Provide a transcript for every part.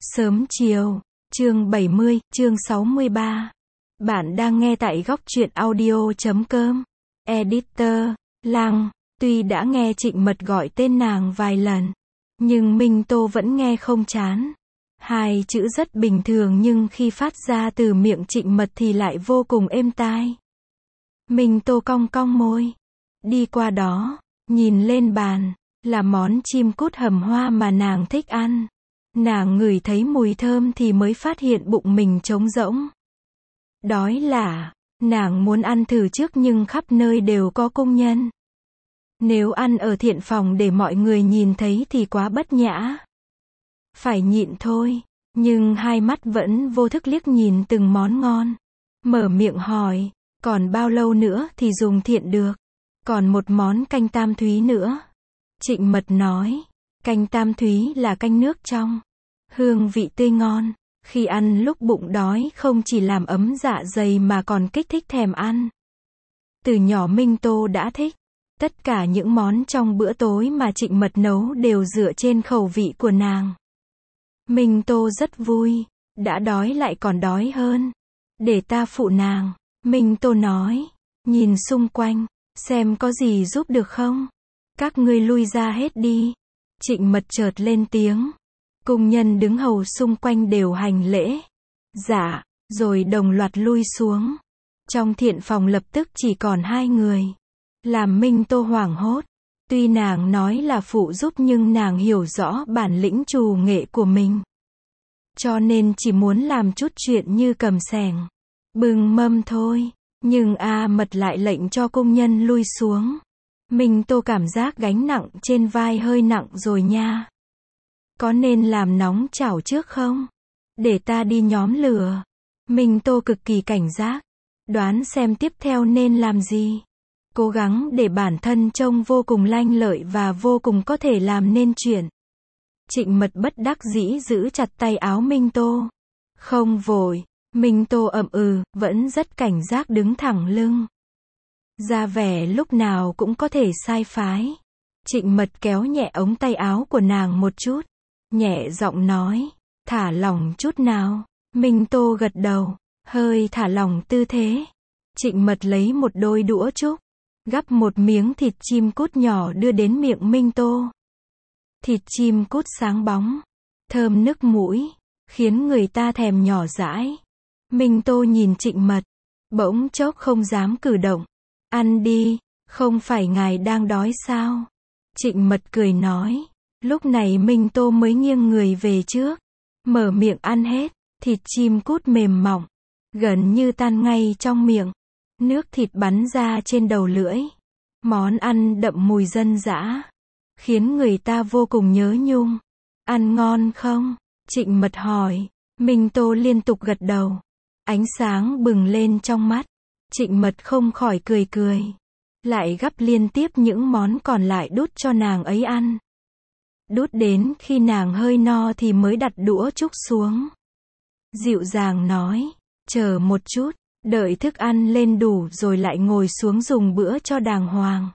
Sớm chiều, chương 70, chương 63. Bạn đang nghe tại góc truyện audio.com. Editor, Lăng, tuy đã nghe Trịnh Mật gọi tên nàng vài lần, nhưng Minh Tô vẫn nghe không chán. Hai chữ rất bình thường nhưng khi phát ra từ miệng Trịnh Mật thì lại vô cùng êm tai. Minh Tô cong cong môi, đi qua đó, nhìn lên bàn, là món chim cút hầm hoa mà nàng thích ăn. Nàng ngửi thấy mùi thơm thì mới phát hiện bụng mình trống rỗng. Đói lả, nàng muốn ăn thử trước nhưng khắp nơi đều có công nhân. Nếu ăn ở thiện phòng để mọi người nhìn thấy thì quá bất nhã. Phải nhịn thôi, nhưng hai mắt vẫn vô thức liếc nhìn từng món ngon. Mở miệng hỏi, còn bao lâu nữa thì dùng thiện được? Còn một món canh tam thúy nữa. Trịnh Mật nói, canh tam thúy là canh nước trong, hương vị tươi ngon, khi ăn lúc bụng đói không chỉ làm ấm dạ dày mà còn kích thích thèm ăn. Từ nhỏ Minh Tô đã thích, tất cả những món trong bữa tối mà Trịnh Mật nấu đều dựa trên khẩu vị của nàng. Minh Tô rất vui, đã đói lại còn đói hơn. Để ta phụ nàng, Minh Tô nói, nhìn xung quanh, xem có gì giúp được không. Các ngươi lui ra hết đi. Trịnh Mật chợt lên tiếng. Công nhân đứng hầu xung quanh đều hành lễ. Dạ, rồi đồng loạt lui xuống. Trong thiện phòng lập tức chỉ còn hai người. Làm Minh Tô hoảng hốt. Tuy nàng nói là phụ giúp nhưng nàng hiểu rõ bản lĩnh trù nghệ của mình. Cho nên chỉ muốn làm chút chuyện như cầm xẻng, bưng mâm thôi. Nhưng Mật lại lệnh cho công nhân lui xuống. Minh Tô cảm giác gánh nặng trên vai hơi nặng rồi nha. Có nên làm nóng chảo trước không? Để ta đi nhóm lửa. Minh Tô cực kỳ cảnh giác. Đoán xem tiếp theo nên làm gì. Cố gắng để bản thân trông vô cùng lanh lợi và vô cùng có thể làm nên chuyện. Trịnh Mật bất đắc dĩ giữ chặt tay áo Minh Tô. Không vội. Minh Tô ậm vẫn rất cảnh giác đứng thẳng lưng. Ra vẻ lúc nào cũng có thể sai phái. Trịnh Mật kéo nhẹ ống tay áo của nàng một chút. Nhẹ giọng nói, thả lỏng chút nào. Minh Tô gật đầu, hơi thả lỏng tư thế. Trịnh Mật lấy một đôi đũa trúc, gắp một miếng thịt chim cút nhỏ đưa đến miệng Minh Tô. Thịt chim cút sáng bóng, thơm nức mũi, khiến người ta thèm nhỏ dãi. Minh Tô nhìn Trịnh Mật, bỗng chốc không dám cử động. Ăn đi, không phải ngài đang đói sao? Trịnh Mật cười nói. Lúc này Minh Tô mới nghiêng người về trước, mở miệng ăn hết. Thịt chim cút mềm mỏng, gần như tan ngay trong miệng. Nước thịt bắn ra trên đầu lưỡi. Món ăn đậm mùi dân dã, khiến người ta vô cùng nhớ nhung. Ăn ngon không? Trịnh Mật hỏi. Minh Tô liên tục gật đầu. Ánh sáng bừng lên trong mắt. Trịnh Mật không khỏi cười cười. Lại gắp liên tiếp những món còn lại đút cho nàng ấy ăn. Đút đến khi nàng hơi no thì mới đặt đũa trúc xuống. Dịu dàng nói, chờ một chút, đợi thức ăn lên đủ rồi lại ngồi xuống dùng bữa cho đàng hoàng.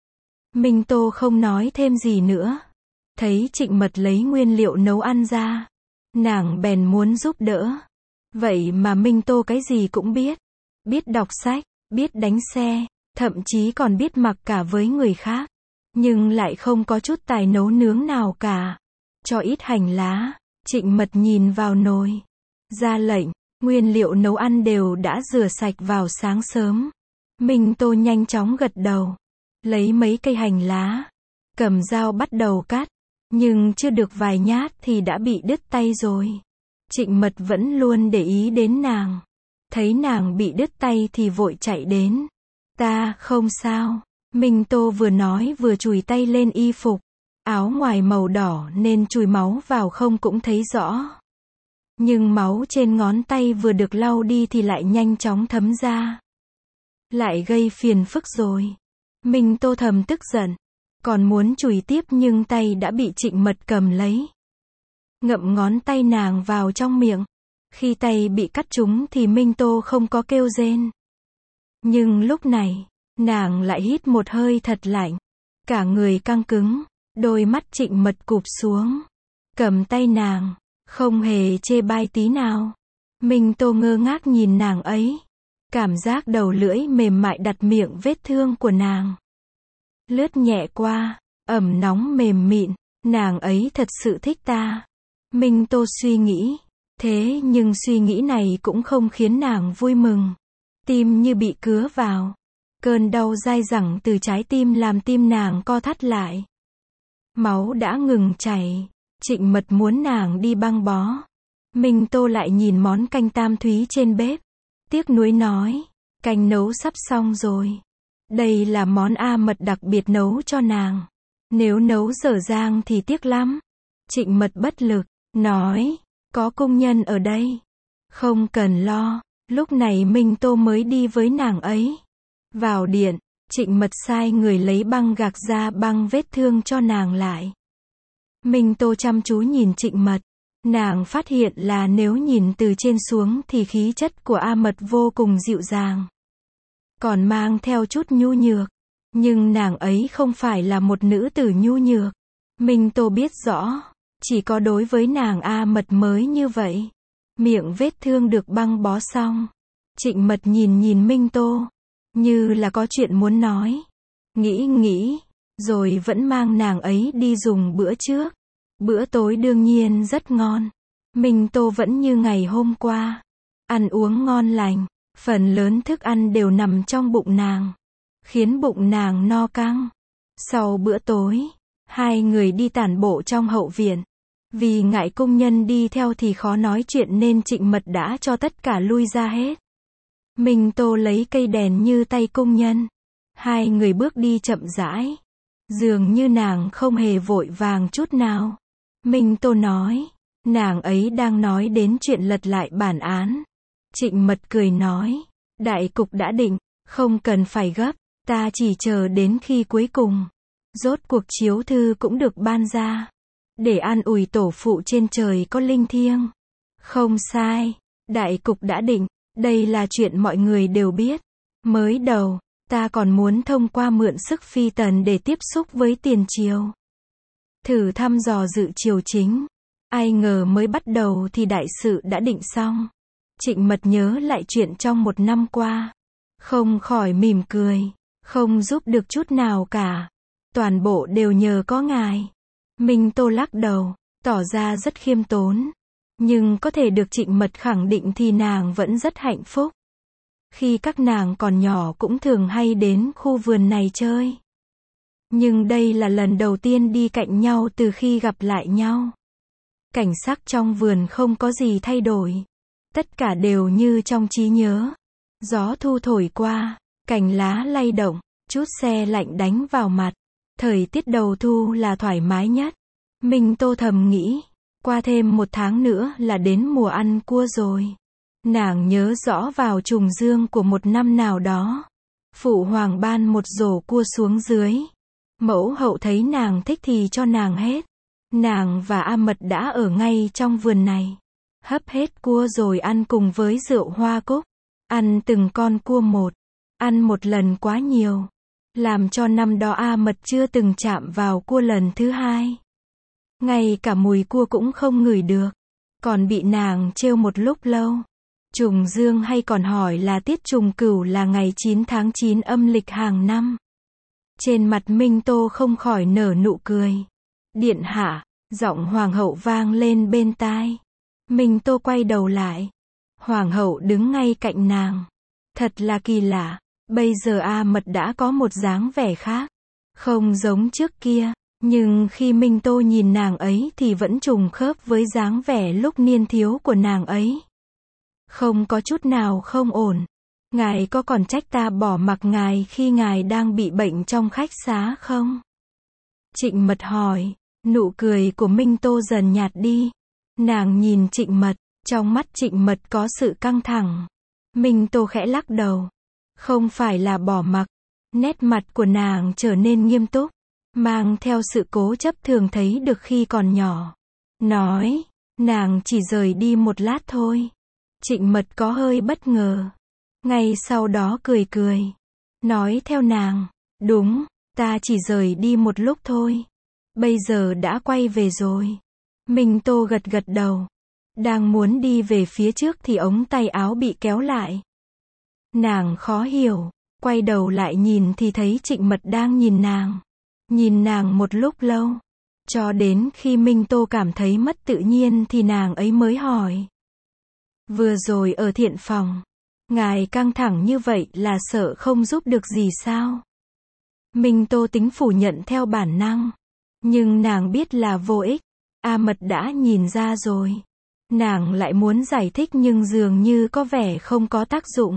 Minh Tô không nói thêm gì nữa. Thấy Trịnh Mật lấy nguyên liệu nấu ăn ra, nàng bèn muốn giúp đỡ. Vậy mà Minh Tô cái gì cũng biết. Biết đọc sách, biết đánh xe, thậm chí còn biết mặc cả với người khác. Nhưng lại không có chút tài nấu nướng nào cả. Cho ít hành lá. Trịnh Mật nhìn vào nồi, ra lệnh, nguyên liệu nấu ăn đều đã rửa sạch vào sáng sớm. Minh Tô nhanh chóng gật đầu, lấy mấy cây hành lá, cầm dao bắt đầu cắt, nhưng chưa được vài nhát thì đã bị đứt tay rồi. Trịnh Mật vẫn luôn để ý đến nàng, thấy nàng bị đứt tay thì vội chạy đến. Ta không sao. Minh Tô vừa nói vừa chùi tay lên y phục, áo ngoài màu đỏ nên chùi máu vào không cũng thấy rõ. Nhưng máu trên ngón tay vừa được lau đi thì lại nhanh chóng thấm ra. Lại gây phiền phức rồi. Minh Tô thầm tức giận, còn muốn chùi tiếp nhưng tay đã bị Trịnh Mật cầm lấy. Ngậm ngón tay nàng vào trong miệng. Khi tay bị cắt trúng thì Minh Tô không có kêu rên. Nhưng lúc này, nàng lại hít một hơi thật lạnh. Cả người căng cứng, đôi mắt Trịnh Mật cụp xuống. Cầm tay nàng, không hề chê bai tí nào. Minh Tô ngơ ngác nhìn nàng ấy. Cảm giác đầu lưỡi mềm mại đặt miệng vết thương của nàng. Lướt nhẹ qua, ẩm nóng mềm mịn, nàng ấy thật sự thích ta. Minh Tô suy nghĩ. Thế nhưng suy nghĩ này cũng không khiến nàng vui mừng. Tim như bị cứa vào. Cơn đau dai dẳng từ trái tim làm tim nàng co thắt lại. Máu đã ngừng chảy. Trịnh Mật muốn nàng đi băng bó. Minh Tô lại nhìn món canh tam thúy trên bếp. Tiếc nuối nói, canh nấu sắp xong rồi. Đây là món A Mật đặc biệt nấu cho nàng. Nếu nấu dở dang thì tiếc lắm. Trịnh Mật bất lực, nói, có công nhân ở đây. Không cần lo. Lúc này Minh Tô mới đi với nàng ấy. Vào điện, Trịnh Mật sai người lấy băng gạc ra băng vết thương cho nàng lại. Minh Tô chăm chú nhìn Trịnh Mật. Nàng phát hiện là nếu nhìn từ trên xuống thì khí chất của A Mật vô cùng dịu dàng. Còn mang theo chút nhu nhược. Nhưng nàng ấy không phải là một nữ tử nhu nhược. Minh Tô biết rõ. Chỉ có đối với nàng A Mật mới như vậy. Miệng vết thương được băng bó xong. Trịnh Mật nhìn Minh Tô. Như là có chuyện muốn nói. Nghĩ. Rồi vẫn mang nàng ấy đi dùng bữa trước. Bữa tối đương nhiên rất ngon. Minh Tô vẫn như ngày hôm qua. Ăn uống ngon lành. Phần lớn thức ăn đều nằm trong bụng nàng. Khiến bụng nàng no căng. Sau bữa tối, hai người đi tản bộ trong hậu viện. Vì ngại công nhân đi theo thì khó nói chuyện nên Trịnh Mật đã cho tất cả lui ra hết. Minh Tô lấy cây đèn như tay công nhân. Hai người bước đi chậm rãi. Dường như nàng không hề vội vàng chút nào. Minh Tô nói, nàng ấy đang nói đến chuyện lật lại bản án. Trịnh Mật cười nói, đại cục đã định, không cần phải gấp, ta chỉ chờ đến khi cuối cùng. Rốt cuộc chiếu thư cũng được ban ra. Để an ủi tổ phụ trên trời có linh thiêng. Không sai, đại cục đã định, đây là chuyện mọi người đều biết. Mới đầu, ta còn muốn thông qua mượn sức phi tần để tiếp xúc với tiền triều. Thử thăm dò dự triều chính. Ai ngờ mới bắt đầu thì đại sự đã định xong. Trịnh Mật nhớ lại chuyện trong một năm qua. Không khỏi mỉm cười. Không giúp được chút nào cả. Toàn bộ đều nhờ có ngài. Minh Tô lắc đầu, tỏ ra rất khiêm tốn. Nhưng có thể được Trịnh Mật khẳng định thì nàng vẫn rất hạnh phúc. Khi các nàng còn nhỏ cũng thường hay đến khu vườn này chơi. Nhưng đây là lần đầu tiên đi cạnh nhau từ khi gặp lại nhau. Cảnh sắc trong vườn không có gì thay đổi. Tất cả đều như trong trí nhớ. Gió thu thổi qua, cành lá lay động, chút se lạnh đánh vào mặt. Thời tiết đầu thu là thoải mái nhất. Minh Tô thầm nghĩ, qua thêm 1 tháng nữa là đến mùa ăn cua rồi. Nàng nhớ rõ vào trùng dương của một năm nào đó. Phụ hoàng ban một rổ cua xuống dưới. Mẫu hậu thấy nàng thích thì cho nàng hết. Nàng và A Mật đã ở ngay trong vườn này. Hấp hết cua rồi ăn cùng với rượu hoa cúc. Ăn từng con cua một. Ăn một lần quá nhiều. Làm cho năm đó A Mật chưa từng chạm vào cua lần thứ hai. Ngay cả mùi cua cũng không ngửi được. Còn bị nàng trêu một lúc lâu. Trùng dương hay còn hỏi là tiết trùng cửu là ngày 9 tháng 9 âm lịch hàng năm. Trên mặt Minh Tô không khỏi nở nụ cười. Điện hạ, giọng hoàng hậu vang lên bên tai. Minh Tô quay đầu lại. Hoàng hậu đứng ngay cạnh nàng. Thật là kỳ lạ. Bây giờ A Mật đã có một dáng vẻ khác. Không giống trước kia. Nhưng khi Minh Tô nhìn nàng ấy thì vẫn trùng khớp với dáng vẻ lúc niên thiếu của nàng ấy. Không có chút nào không ổn. Ngài có còn trách ta bỏ mặc ngài khi ngài đang bị bệnh trong khách xá không? Trịnh Mật hỏi. Nụ cười của Minh Tô dần nhạt đi. Nàng nhìn Trịnh Mật. Trong mắt Trịnh Mật có sự căng thẳng. Minh Tô khẽ lắc đầu. Không phải là bỏ mặc. Nét mặt của nàng trở nên nghiêm túc. Mang theo sự cố chấp thường thấy được khi còn nhỏ. Nói. Nàng chỉ rời đi một lát thôi. Trịnh Mật có hơi bất ngờ. Ngay sau đó cười cười. Nói theo nàng. Đúng, ta chỉ rời đi một lúc thôi. Bây giờ đã quay về rồi. Minh Tô gật gật đầu. Đang muốn đi về phía trước thì ống tay áo bị kéo lại. Nàng khó hiểu, quay đầu lại nhìn thì thấy Trịnh Mật đang nhìn nàng. Nhìn nàng một lúc lâu. Cho đến khi Minh Tô cảm thấy mất tự nhiên thì nàng ấy mới hỏi. Vừa rồi ở thiện phòng, ngài căng thẳng như vậy là sợ không giúp được gì sao? Minh Tô tính phủ nhận theo bản năng. Nhưng nàng biết là vô ích. A Mật đã nhìn ra rồi. Nàng lại muốn giải thích nhưng dường như có vẻ không có tác dụng.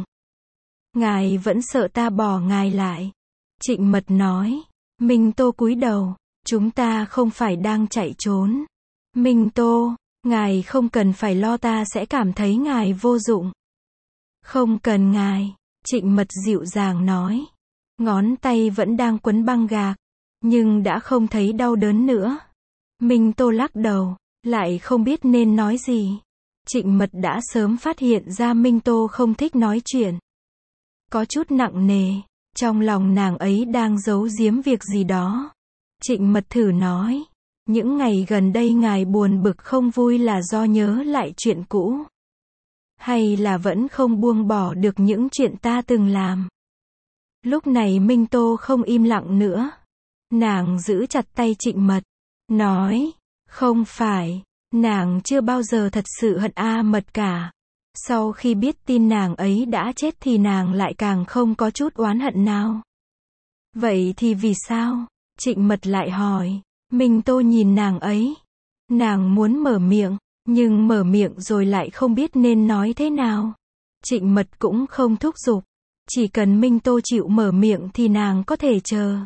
Ngài vẫn sợ ta bỏ ngài lại. Trịnh Mật nói. Minh Tô cúi đầu. Chúng ta không phải đang chạy trốn. Minh Tô, ngài không cần phải lo, ta sẽ cảm thấy ngài vô dụng. Không cần ngài, Trịnh Mật dịu dàng nói. Ngón tay vẫn đang quấn băng gạc, nhưng đã không thấy đau đớn nữa. Minh Tô lắc đầu, lại không biết nên nói gì. Trịnh Mật đã sớm phát hiện ra Minh Tô không thích nói chuyện. Có chút nặng nề, trong lòng nàng ấy đang giấu giếm việc gì đó. Trịnh Mật thử nói, những ngày gần đây ngài buồn bực không vui là do nhớ lại chuyện cũ? Hay là vẫn không buông bỏ được những chuyện ta từng làm? Lúc này Minh Tô không im lặng nữa. Nàng giữ chặt tay Trịnh Mật, nói, không phải, nàng chưa bao giờ thật sự hận A Mật cả. Sau khi biết tin nàng ấy đã chết thì nàng lại càng không có chút oán hận nào. Vậy thì vì sao? Trịnh Mật lại hỏi. Minh Tô nhìn nàng ấy. Nàng muốn mở miệng, nhưng mở miệng rồi lại không biết nên nói thế nào. Trịnh Mật cũng không thúc giục. Chỉ cần Minh Tô chịu mở miệng thì nàng có thể chờ.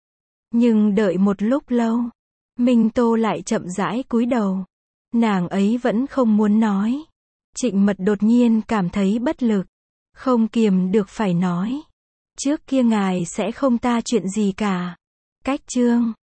Nhưng đợi một lúc lâu, Minh Tô lại chậm rãi cúi đầu. Nàng ấy vẫn không muốn nói. Trịnh Mật đột nhiên cảm thấy bất lực. Không kiềm được phải nói. Trước kia ngài sẽ không ta chuyện gì cả. Cách chương